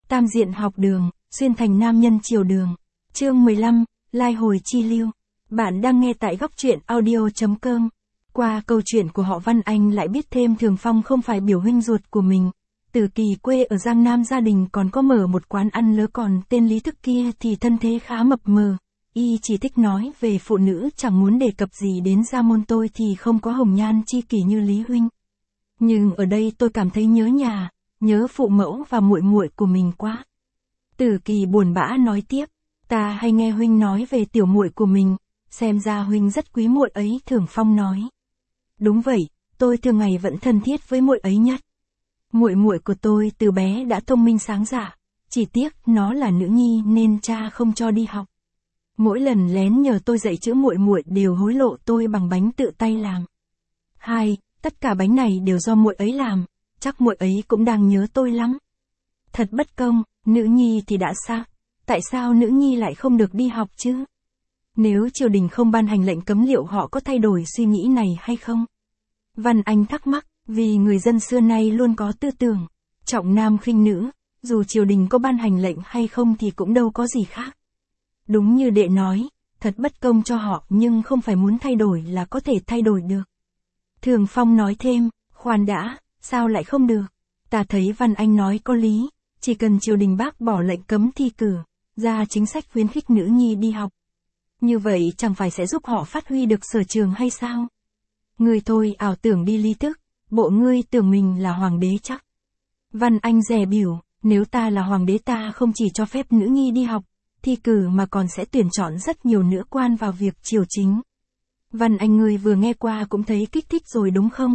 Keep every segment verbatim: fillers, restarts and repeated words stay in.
Tam diện học đường, xuyên thành nam nhân chiều đường. Chương mười lăm, lai hồi chi lưu. Bạn đang nghe tại góc truyện audio chấm com. Qua câu chuyện của họ Văn Anh lại biết thêm Thường Phong không phải biểu huynh ruột của mình. Từ Kỳ quê ở Giang Nam gia đình còn có mở một quán ăn lớ, còn tên Lý Thức kia thì thân thế khá mập mờ. Y chỉ thích nói về phụ nữ, chẳng muốn đề cập gì đến gia môn. Tôi thì không có hồng nhan chi kỷ như Lý huynh. Nhưng ở đây tôi cảm thấy nhớ nhà, nhớ phụ mẫu và muội muội của mình quá. Từ Kỳ buồn bã nói tiếp, ta hay nghe huynh nói về tiểu muội của mình, xem ra huynh rất quý muội ấy. Thường Phong nói, đúng vậy, tôi thường ngày vẫn thân thiết với muội ấy nhất. Muội muội của tôi từ bé đã thông minh sáng dạ, chỉ tiếc nó là nữ nhi nên cha không cho đi học. Mỗi lần lén nhờ tôi dạy chữ, muội muội đều hối lộ tôi bằng bánh tự tay làm. Hai, tất cả bánh này đều do muội ấy làm, chắc muội ấy cũng đang nhớ tôi lắm. Thật bất công, nữ nhi thì đã sao, tại sao nữ nhi lại không được đi học chứ? Nếu triều đình không ban hành lệnh cấm, liệu họ có thay đổi suy nghĩ này hay không? Văn Anh thắc mắc, vì người dân xưa nay luôn có tư tưởng trọng nam khinh nữ, dù triều đình có ban hành lệnh hay không thì cũng đâu có gì khác. Đúng như đệ nói, thật bất công cho họ, nhưng không phải muốn thay đổi là có thể thay đổi được. Thường Phong nói thêm, khoan đã, sao lại không được? Ta thấy Văn Anh nói có lý, chỉ cần triều đình bác bỏ lệnh cấm thi cử, ra chính sách khuyến khích nữ nhi đi học. Như vậy chẳng phải sẽ giúp họ phát huy được sở trường hay sao? Ngươi thôi ảo tưởng đi Lý Thức, bộ ngươi tưởng mình là hoàng đế chắc. Văn Anh dè biểu, nếu ta là hoàng đế ta không chỉ cho phép nữ nhi đi học, thi cử mà còn sẽ tuyển chọn rất nhiều nữ quan vào việc triều chính. Văn Anh, ngươi vừa nghe qua cũng thấy kích thích rồi đúng không?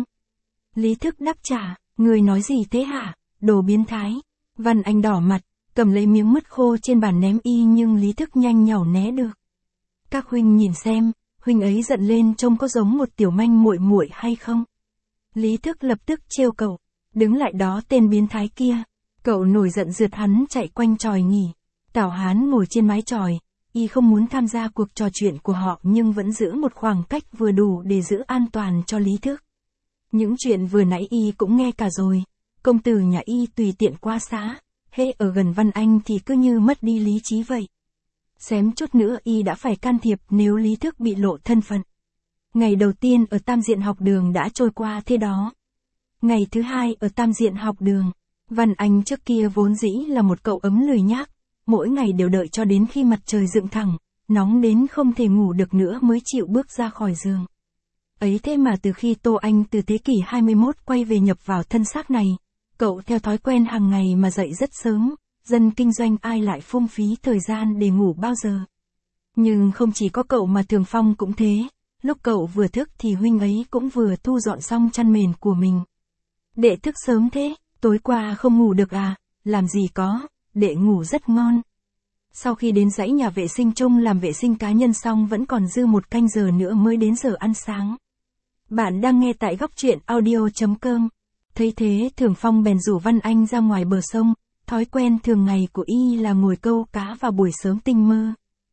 Lý Thức đáp trả, ngươi nói gì thế hả, đồ biến thái. Văn Anh đỏ mặt, cầm lấy miếng mứt khô trên bàn ném y, nhưng Lý Thức nhanh nhảu né được. Các huynh nhìn xem, huynh ấy giận lên trông có giống một tiểu manh muội muội hay không? Lý Thức lập tức trêu cậu, đứng lại đó tên biến thái kia. Cậu nổi giận rượt hắn chạy quanh chòi nghỉ. Tảo Hán ngồi trên mái chòi, y không muốn tham gia cuộc trò chuyện của họ nhưng vẫn giữ một khoảng cách vừa đủ để giữ an toàn cho Lý Thức. Những chuyện vừa nãy y cũng nghe cả rồi, công tử nhà y tùy tiện qua xá, hễ ở gần Văn Anh thì cứ như mất đi lý trí vậy. Xém chút nữa y đã phải can thiệp nếu Lý Thức bị lộ thân phận. Ngày đầu tiên ở Tam diện học đường đã trôi qua thế đó. Ngày thứ hai ở Tam diện học đường, Văn Anh trước kia vốn dĩ là một cậu ấm lười nhác, mỗi ngày đều đợi cho đến khi mặt trời dựng thẳng, nóng đến không thể ngủ được nữa mới chịu bước ra khỏi giường. Ấy thế mà từ khi Tô Anh từ thế kỷ hai mươi mốt quay về nhập vào thân xác này, cậu theo thói quen hàng ngày mà dậy rất sớm, dân kinh doanh ai lại phung phí thời gian để ngủ bao giờ. Nhưng không chỉ có cậu mà Thường Phong cũng thế, lúc cậu vừa thức thì huynh ấy cũng vừa thu dọn xong chăn mền của mình. Đệ thức sớm thế, tối qua không ngủ được à? Làm gì có, đệ ngủ rất ngon. Sau khi đến dãy nhà vệ sinh chung làm vệ sinh cá nhân xong vẫn còn dư một canh giờ nữa mới đến giờ ăn sáng. Bạn đang nghe tại góc truyện audio chấm com. Thấy thế Thường Phong bèn rủ Văn Anh ra ngoài bờ sông, thói quen thường ngày của y là ngồi câu cá vào buổi sớm tinh mơ.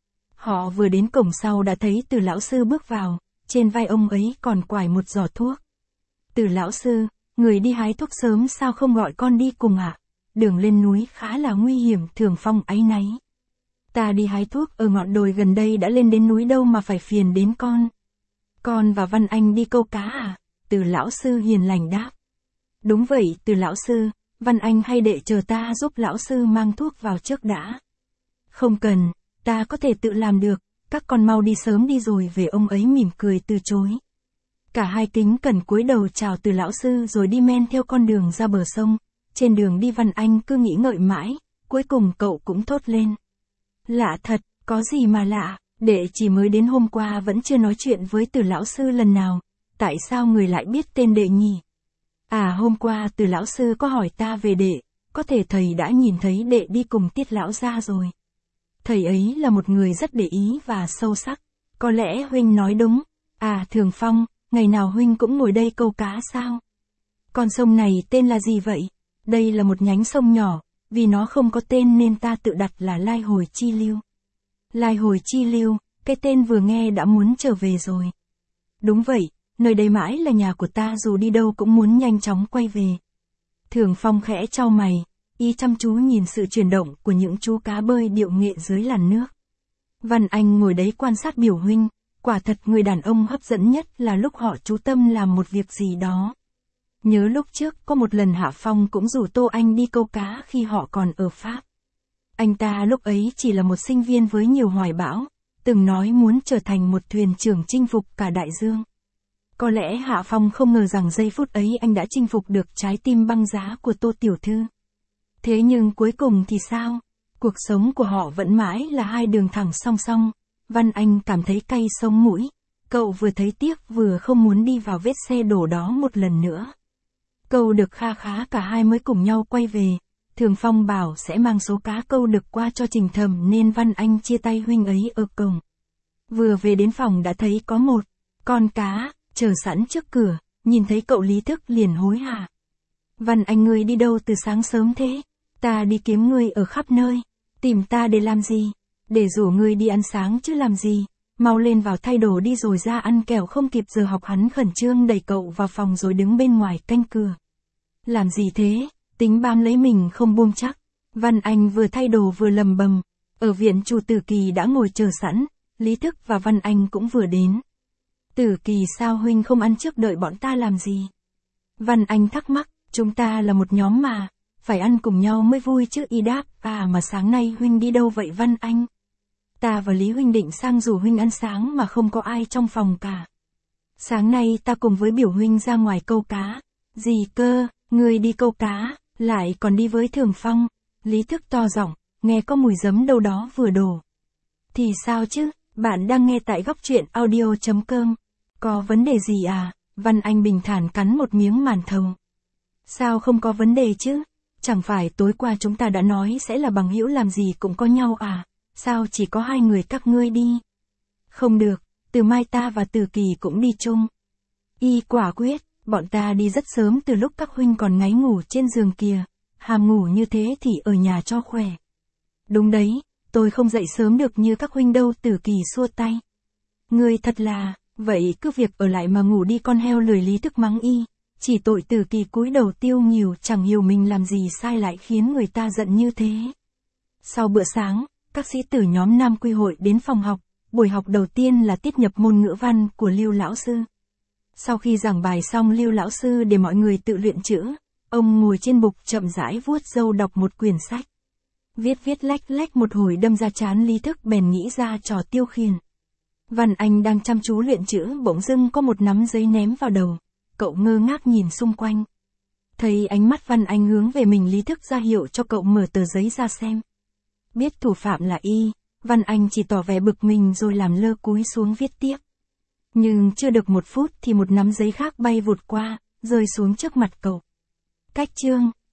Họ vừa đến cổng sau đã thấy Từ lão sư bước vào, trên vai ông ấy còn quải một giỏ thuốc. Từ lão sư, người đi hái thuốc sớm sao không gọi con đi cùng ạ? À? Đường lên núi khá là nguy hiểm. Thường Phong áy náy. Ta đi hái thuốc ở ngọn đồi gần đây đã lên đến núi đâu mà phải phiền đến con. Con và Văn Anh đi câu cá à? Từ lão sư hiền lành đáp. Đúng vậy Từ lão sư, Văn Anh hay đệ chờ ta giúp lão sư mang thuốc vào trước đã. Không cần, ta có thể tự làm được, các con mau đi sớm đi rồi về. Ông ấy mỉm cười từ chối. Cả hai kính cẩn cúi đầu chào Từ lão sư rồi đi men theo con đường ra bờ sông. Trên đường đi Văn Anh cứ nghĩ ngợi mãi, cuối cùng cậu cũng thốt lên. Lạ thật, có gì mà lạ, đệ chỉ mới đến hôm qua vẫn chưa nói chuyện với Từ lão sư lần nào, tại sao người lại biết tên đệ nhỉ? À hôm qua Từ lão sư có hỏi ta về đệ, có thể thầy đã nhìn thấy đệ đi cùng Tiết lão gia rồi. Thầy ấy là một người rất để ý và sâu sắc, có lẽ huynh nói đúng. À Thường Phong, ngày nào huynh cũng ngồi đây câu cá sao? Con sông này tên là gì vậy? Đây là một nhánh sông nhỏ, vì nó không có tên nên ta tự đặt là Lai Hồi Chi Lưu. Lai Hồi Chi Lưu, cái tên vừa nghe đã muốn trở về rồi. Đúng vậy, nơi đây mãi là nhà của ta, dù đi đâu cũng muốn nhanh chóng quay về. Thường Phong khẽ chau mày, Y chăm chú nhìn sự chuyển động của những chú cá bơi điệu nghệ dưới làn nước. Văn Anh ngồi đấy quan sát biểu huynh, quả thật người đàn ông hấp dẫn nhất là lúc họ chú tâm làm một việc gì đó. Nhớ lúc trước có một lần Hạ Phong cũng rủ Tô Anh đi câu cá khi họ còn ở Pháp. Anh ta lúc ấy chỉ là một sinh viên với nhiều hoài bão, từng nói muốn trở thành một thuyền trưởng chinh phục cả đại dương. Có lẽ Hạ Phong không ngờ rằng giây phút ấy anh đã chinh phục được trái tim băng giá của Tô Tiểu Thư. Thế nhưng cuối cùng thì sao? Cuộc sống của họ vẫn mãi là hai đường thẳng song song. Văn Anh cảm thấy cay sống mũi. Cậu vừa thấy tiếc vừa không muốn đi vào vết xe đổ đó một lần nữa. Câu được kha khá cả hai mới cùng nhau quay về. Thường Phong bảo sẽ mang số cá câu được qua cho Trình Thầm nên Văn Anh chia tay huynh ấy ở cổng. Vừa về đến phòng đã thấy có một con cá chờ sẵn trước cửa, nhìn thấy cậu Lý Thức liền hối hả. Văn Anh, ngươi đi đâu từ sáng sớm thế? Ta đi kiếm ngươi ở khắp nơi. Tìm ta để làm gì? Để rủ ngươi đi ăn sáng chứ làm gì? Mau lên vào thay đồ đi rồi ra ăn, kẻo không kịp giờ học. Hắn khẩn trương đẩy cậu vào phòng rồi đứng bên ngoài canh cửa. Làm gì thế? Tính bám lấy mình không buông chắc. Văn Anh vừa thay đồ vừa lầm bầm. Ở viện chủ Tử Kỳ đã ngồi chờ sẵn, Lý Thức và Văn Anh cũng vừa đến. Tử Kỳ, sao huynh không ăn trước, đợi bọn ta làm gì? Văn Anh thắc mắc, chúng ta là một nhóm mà, phải ăn cùng nhau mới vui chứ. Y đáp, à mà sáng nay huynh đi đâu vậy Văn Anh? Ta và Lý huynh định sang rủ huynh ăn sáng mà không có ai trong phòng cả. Sáng nay ta cùng với biểu huynh ra ngoài câu cá. Gì cơ, ngươi đi câu cá, lại còn đi với Thường Phong? Lý Thức to giọng, nghe có mùi giấm đâu đó vừa đổ. Thì sao chứ, bạn đang nghe tại góc truyện audio chấm com. Có vấn đề gì à? Văn Anh bình thản cắn một miếng màn thầu. Sao không có vấn đề chứ? Chẳng phải tối qua chúng ta đã nói sẽ là bằng hữu, làm gì cũng có nhau à? Sao chỉ có hai người các ngươi đi? Không được, từ mai ta và Tử Kỳ cũng đi chung. Y quả quyết, bọn ta đi rất sớm từ lúc các huynh còn ngáy ngủ trên giường kìa. Hàm ngủ như thế thì ở nhà cho khỏe. Đúng đấy, tôi không dậy sớm được như các huynh đâu. Tử Kỳ xua tay. Ngươi thật là, vậy cứ việc ở lại mà ngủ đi con heo lười. Lý Thức mắng y. Chỉ tội Tử Kỳ cúi đầu tiêu nghỉu, chẳng hiểu mình làm gì sai lại khiến người ta giận như thế. Sau bữa sáng, các sĩ tử nhóm Nam Quy hội đến phòng học. Buổi học đầu tiên là tiết nhập môn ngữ văn của Lưu lão sư. Sau khi giảng bài xong, Lưu lão sư để mọi người tự luyện chữ. Ông ngồi trên bục chậm rãi vuốt râu đọc một quyển sách. Viết viết lách lách một hồi đâm ra chán, Lý Thức bèn nghĩ ra trò tiêu khiển. Văn Anh đang chăm chú luyện chữ, bỗng dưng có một nắm giấy ném vào đầu. Cậu ngơ ngác nhìn xung quanh. Thấy ánh mắt Văn Anh hướng về mình, Lý Thức ra hiệu cho cậu mở tờ giấy ra xem. Biết thủ phạm là y, Văn Anh chỉ tỏ vẻ bực mình rồi làm lơ cúi xuống viết tiếp. Nhưng chưa được một phút thì một nắm giấy khác bay vụt qua, rơi xuống trước mặt cậu. Cách chương